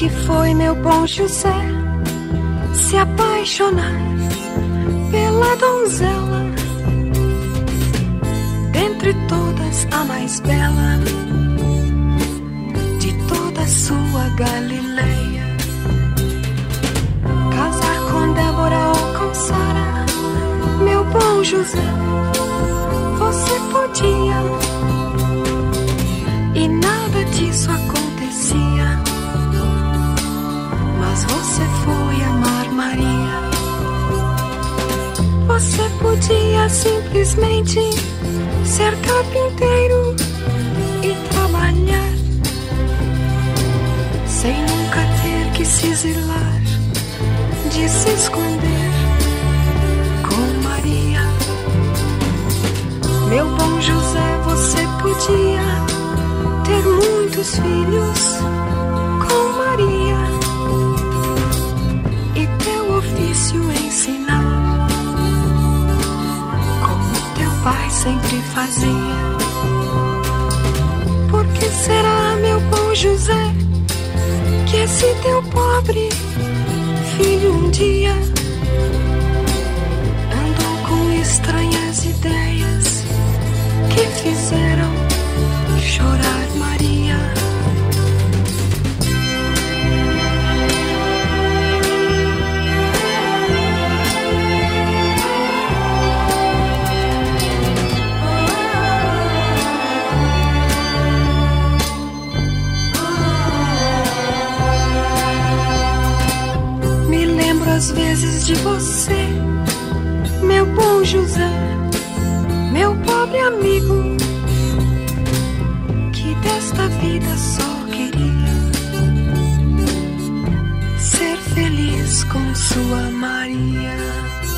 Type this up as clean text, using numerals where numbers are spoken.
que foi meu bom José se apaixonar pela donzela, dentre todas a mais bela de toda a sua Galileia. Casar com Débora ou com Sara, meu bom José, você podia, e nada disso acontecia, mas você foi amar Maria. Você podia simplesmente ser carpinteiro e trabalhar, sem nunca ter que se exilar, de se esconder com Maria. Meu bom José, você podia ter muitos filhos com Maria e teu ofício ensinar, como teu pai sempre fazia. Por que será, meu bom José, que esse teu pobre filho um dia andou com estranhas ideias que fizeram chorar Maria? Me lembro às vezes de você, meu bom José, meu pobre amigo, que desta vida só queria ser feliz com sua Maria.